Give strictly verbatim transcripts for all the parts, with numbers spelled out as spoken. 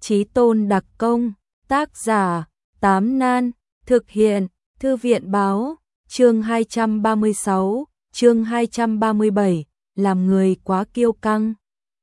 Chí tôn đặc công, tác giả, Tám Nan, thực hiện, Thư viện báo, chương hai trăm ba mươi sáu, chương hai trăm ba mươi bảy, làm người quá kiêu căng.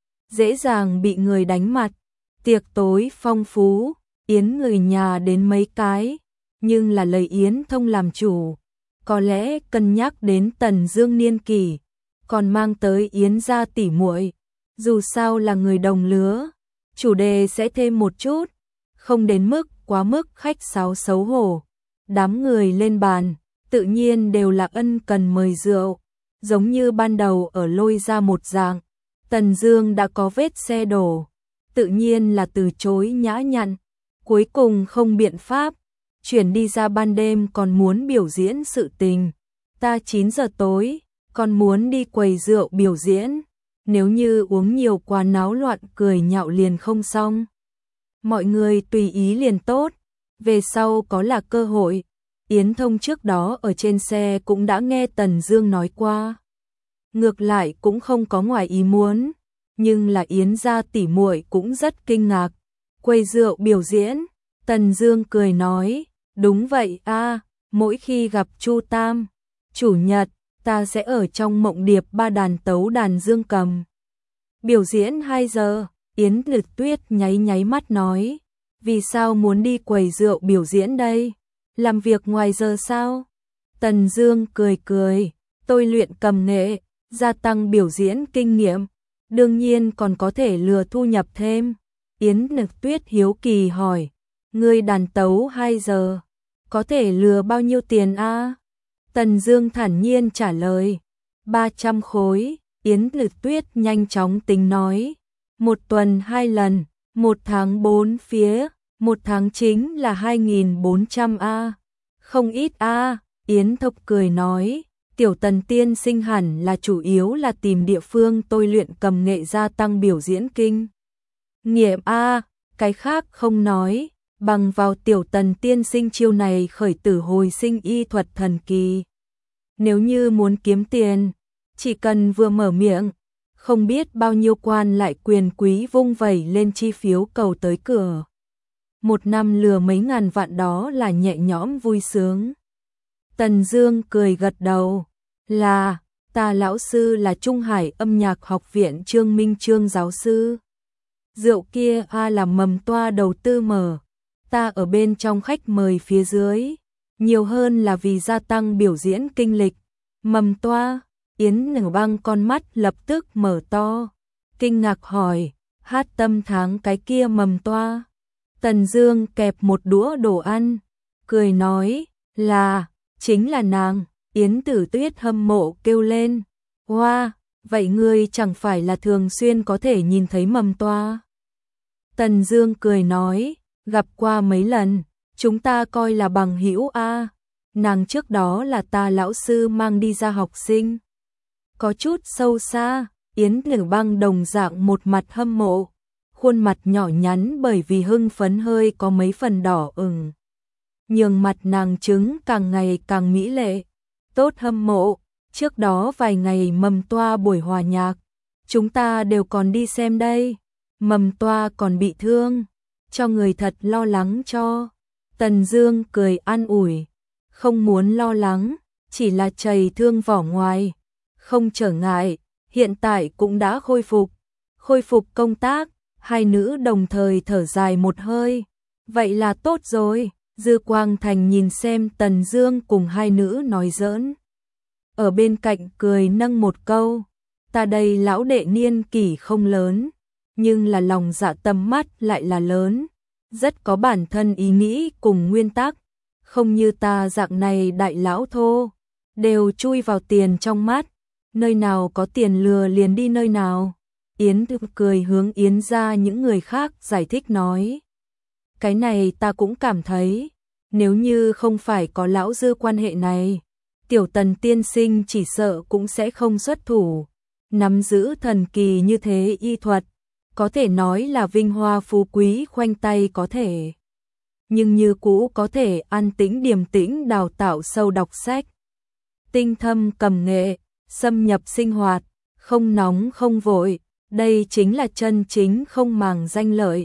Dễ dàng bị người đánh mặt, tiệc tối phong phú, yến người nhà đến mấy cái, nhưng là lấy Yến Thông làm chủ. Có lẽ cân nhắc đến Tần Dương niên kỷ, còn mang tới Yến gia tỷ muội, dù sao là người đồng lứa, chủ đề sẽ thêm một chút, không đến mức quá mức khách sáo xấu hổ. Đám người lên bàn, tự nhiên đều là ân cần mời rượu, giống như ban đầu ở Lôi Gia một dạng. Tần Dương đã có vết xe đổ, tự nhiên là từ chối nhã nhặn, cuối cùng không biện pháp, chuyển đi ra ban đêm còn muốn biểu diễn sự tình. Ta chín giờ tối, còn muốn đi quầy rượu biểu diễn, nếu như uống nhiều quá náo loạn cười nhạo liền không xong. Mọi người tùy ý liền tốt, về sau có là cơ hội. Yến Thông trước đó ở trên xe cũng đã nghe Tần Dương nói qua, ngược lại cũng không có ngoài ý muốn, nhưng là Yến gia tỷ muội cũng rất kinh ngạc. Quầy rượu biểu diễn, Tần Dương cười nói, đúng vậy a, mỗi khi gặp Chu Tam, chủ nhật, ta sẽ ở trong Mộng Điệp ba đàn tấu đàn dương cầm. Biểu diễn hai giờ, Yến Lực Tuyết nháy nháy mắt nói, vì sao muốn đi quầy rượu biểu diễn đây? Làm việc ngoài giờ sao? Tần Dương cười cười, tôi luyện cầm nghệ, gia tăng biểu diễn kinh nghiệm, đương nhiên còn có thể lừa thu nhập thêm. Yến Lực Tuyết hiếu kỳ hỏi, ngươi đàn tấu hai giờ, có thể lừa bao nhiêu tiền a? Tần Dương thản nhiên trả lời, ba trăm khối. Yến Lực Tuyết nhanh chóng tính nói, một tuần hai lần, một tháng bốn phía, một tháng chính là hai nghìn bốn trăm a. Không ít a. Yến Thục cười nói, tiểu Tần tiên sinh hẳn là chủ yếu là tìm địa phương tôi luyện cầm nghệ gia tăng biểu diễn kinh nghiệm a, cái khác không nói, bằng vào tiểu Tần tiên sinh chiêu này khởi tử hồi sinh y thuật thần kỳ. Nếu như muốn kiếm tiền, chỉ cần vừa mở miệng, không biết bao nhiêu quan lại quyền quý vung vẩy lên chi phiếu cầu tới cửa. Một năm lừa mấy ngàn vạn đó là nhẹ nhõm vui sướng. Tần Dương cười gật đầu, là, ta lão sư là Trung Hải âm nhạc học viện Trương Minh Trương giáo sư. Rượu kia a là Mầm Toa đầu tư mở, ta ở bên trong khách mời phía dưới, nhiều hơn là vì gia tăng biểu diễn kinh lịch. Mầm Toa, Yến Nở Băng con mắt lập tức mở to, kinh ngạc hỏi, hát tâm tháng cái kia Mầm Toa? Tần Dương kẹp một đũa đồ ăn, cười nói, là, chính là nàng. Yến Tử Tuyết hâm mộ kêu lên, hoa, vậy ngươi chẳng phải là thường xuyên có thể nhìn thấy Mầm Toa? Tần Dương cười nói, gặp qua mấy lần, chúng ta coi là bằng hữu a. Nàng trước đó là ta lão sư mang đi ra học sinh. Có chút sâu xa, Yến Tử Băng đồng dạng một mặt hâm mộ, khuôn mặt nhỏ nhắn bởi vì hưng phấn hơi có mấy phần đỏ ửng. Nhường mặt nàng trứng càng ngày càng mỹ lệ, tốt hâm mộ. Trước đó vài ngày Mầm Toa buổi hòa nhạc, chúng ta đều còn đi xem đây. Mầm Toa còn bị thương, cho người thật lo lắng cho. Tần Dương cười an ủi, không muốn lo lắng, chỉ là chảy thương vỏ ngoài, không trở ngại, hiện tại cũng đã khôi phục. Khôi phục công tác, hai nữ đồng thời thở dài một hơi, vậy là tốt rồi. Dư Quang Thành nhìn xem Tần Dương cùng hai nữ nói giỡn, ở bên cạnh cười nâng một câu, ta đây lão đệ niên kỷ không lớn, nhưng là lòng dạ tâm mắt lại là lớn, rất có bản thân ý nghĩ cùng nguyên tắc, không như ta dạng này đại lão thô, đều chui vào tiền trong mắt, nơi nào có tiền lừa liền đi nơi nào. Yến Thư cười hướng Yến gia những người khác giải thích nói, cái này ta cũng cảm thấy, nếu như không phải có lão Dư quan hệ này, tiểu Tần tiên sinh chỉ sợ cũng sẽ không xuất thủ. Nắm giữ thần kỳ như thế y thuật, có thể nói là vinh hoa phú quý khoanh tay có thể, nhưng như cũ có thể an tĩnh điềm tĩnh đào tạo sâu đọc sách, tinh thâm cầm nghệ, xâm nhập sinh hoạt, không nóng không vội, đây chính là chân chính không màng danh lợi,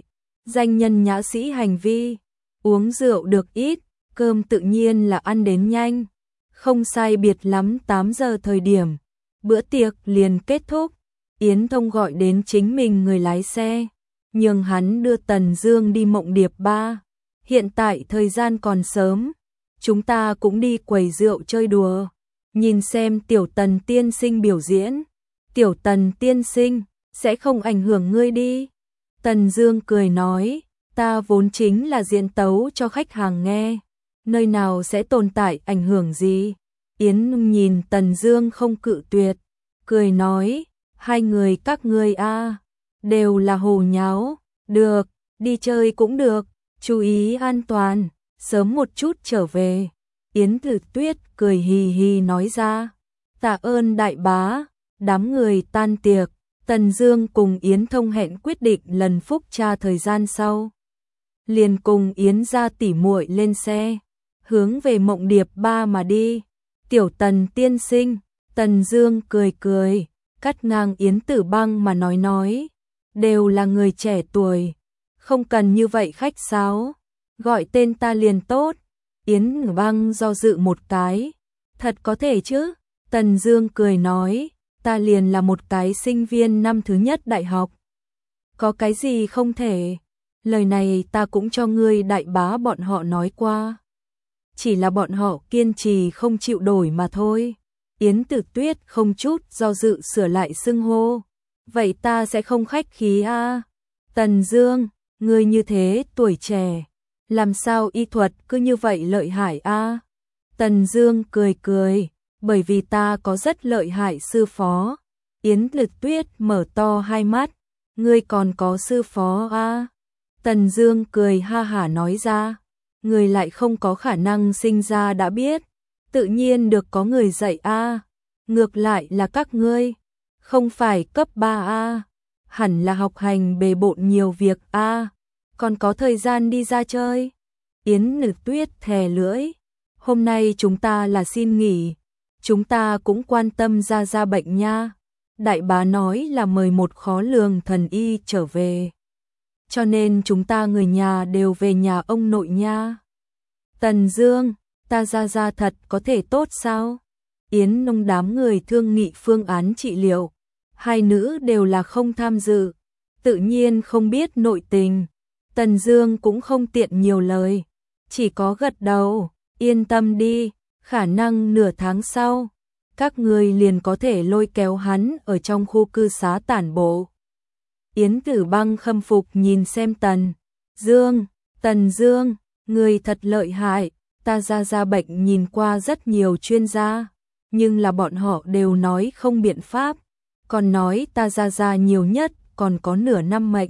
danh nhân nhã sĩ hành vi, uống rượu được ít, cơm tự nhiên là ăn đến nhanh. Không sai biệt lắm tám giờ thời điểm, bữa tiệc liền kết thúc. Yến Thông gọi đến chính mình người lái xe, nhường hắn đưa Tần Dương đi Mộng Điệp Ba. Hiện tại thời gian còn sớm, chúng ta cũng đi quầy rượu chơi đùa, nhìn xem Tiểu Tần tiên sinh biểu diễn. Tiểu Tần tiên sinh, sẽ không ảnh hưởng ngươi đi. Tần Dương cười nói, ta vốn chính là diễn tấu cho khách hàng nghe, nơi nào sẽ tồn tại ảnh hưởng gì. Yến nhìn Tần Dương không cự tuyệt, cười nói, hai người các ngươi a, đều là hồ nháo, được, đi chơi cũng được, chú ý an toàn, sớm một chút trở về. Yến Tử Tuyết cười hì hì nói ra, tạ ơn đại bá. Đám người tan tiệc, Tần Dương cùng Yến Thông hẹn quyết định lần phúc tra thời gian sau. Liền cùng Yến gia tỉ muội lên xe, hướng về Mộng Điệp Ba mà đi. Tiểu Tần tiên sinh, Tần Dương cười cười, cắt ngang Yến Tử Băng mà nói nói, đều là người trẻ tuổi, không cần như vậy khách sáo, gọi tên ta liền tốt. Yến Tử Băng do dự một cái, thật có thể chứ? Tần Dương cười nói, ta liền là một cái sinh viên năm thứ nhất đại học. Có cái gì không thể? Lời này ta cũng cho ngươi đại bá bọn họ nói qua. Chỉ là bọn họ kiên trì không chịu đổi mà thôi. Yến Tử Tuyết không chút do dự sửa lại xưng hô. Vậy ta sẽ không khách khí a. À? Tần Dương, ngươi như thế tuổi trẻ, làm sao y thuật cứ như vậy lợi hại a? À? Tần Dương cười cười, bởi vì ta có rất lợi hại sư phó. Yến Tử Tuyết mở to hai mắt, ngươi còn có sư phó a? À? Tần Dương cười ha hả nói ra, người lại không có khả năng sinh ra đã biết, tự nhiên được có người dạy a. À. Ngược lại là các ngươi, không phải cấp ba a, à. Hẳn là học hành bề bộn nhiều việc a, à. Còn có thời gian đi ra chơi. Yến Tử Tuyết thè lưỡi, hôm nay chúng ta là xin nghỉ, chúng ta cũng quan tâm Gia Gia bệnh nha. Đại bá nói là mời một khó lường thần y trở về, cho nên chúng ta người nhà đều về nhà ông nội nha. Tần Dương, ta Gia Gia thật có thể tốt sao? Yến Nông đám người thương nghị phương án trị liệu, hai nữ đều là không tham dự, tự nhiên không biết nội tình. Tần Dương cũng không tiện nhiều lời, chỉ có gật đầu, yên tâm đi, khả năng nửa tháng sau, các người liền có thể lôi kéo hắn ở trong khu cư xá tản bộ. Yến Tử Băng khâm phục nhìn xem Tần Dương, Tần Dương, người thật lợi hại, ta Gia Gia bệnh nhìn qua rất nhiều chuyên gia, nhưng là bọn họ đều nói không biện pháp, còn nói ta Gia Gia nhiều nhất còn có nửa năm mệnh.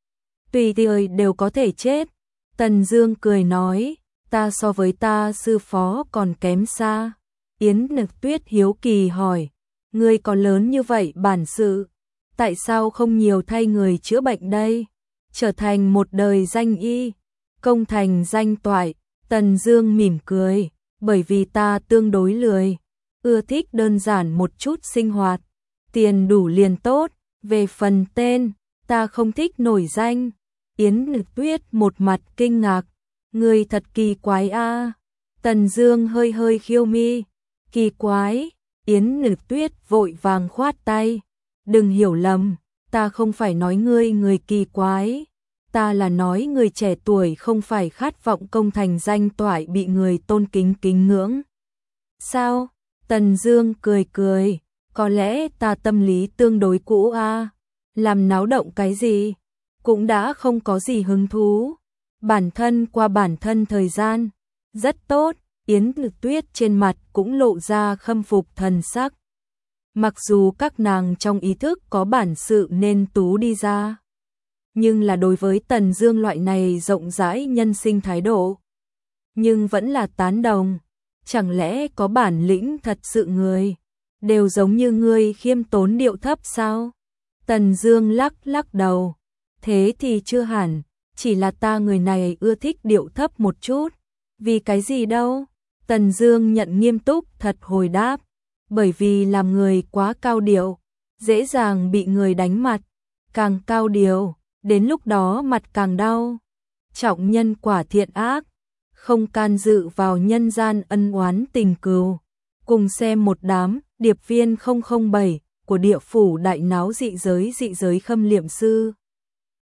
Tùy tiện đều có thể chết. Tần Dương cười nói, ta so với ta sư phó còn kém xa. Yến Tử Tuyết hiếu kỳ hỏi, ngươi có lớn như vậy bản sự, tại sao không nhiều thay người chữa bệnh đây? Trở thành một đời danh y, công thành danh toại. Tần Dương mỉm cười, bởi vì ta tương đối lười, ưa thích đơn giản một chút sinh hoạt, tiền đủ liền tốt, về phần tên, ta không thích nổi danh. Yến Tử Tuyết một mặt kinh ngạc, ngươi thật kỳ quái a. À. Tần Dương hơi hơi khiêu mi, kỳ quái. Yến Tử Tuyết vội vàng khoát tay, đừng hiểu lầm, ta không phải nói ngươi người kỳ quái, ta là nói người trẻ tuổi không phải khát vọng công thành danh toại bị người tôn kính kính ngưỡng. Sao? Tần Dương cười cười, có lẽ ta tâm lý tương đối cũ a, à. Làm náo động cái gì, cũng đã không có gì hứng thú. Bản thân qua bản thân thời gian, rất tốt. Yến Tử Tuyết trên mặt cũng lộ ra khâm phục thần sắc. Mặc dù các nàng trong ý thức có bản sự nên tú đi ra, nhưng là đối với Tần Dương loại này rộng rãi nhân sinh thái độ, nhưng vẫn là tán đồng. Chẳng lẽ có bản lĩnh thật sự người đều giống như ngươi khiêm tốn điệu thấp sao? Tần Dương lắc lắc đầu, thế thì chưa hẳn, chỉ là ta người này ưa thích điệu thấp một chút. Vì cái gì đâu? Tần Dương nhận nghiêm túc thật hồi đáp, bởi vì làm người quá cao điệu, dễ dàng bị người đánh mặt, càng cao điệu, đến lúc đó mặt càng đau. Trọng nhân quả thiện ác, không can dự vào nhân gian ân oán tình cừu. Cùng xem một đám điệp viên không không bảy của địa phủ đại náo dị giới dị giới Khâm Liệm Sư.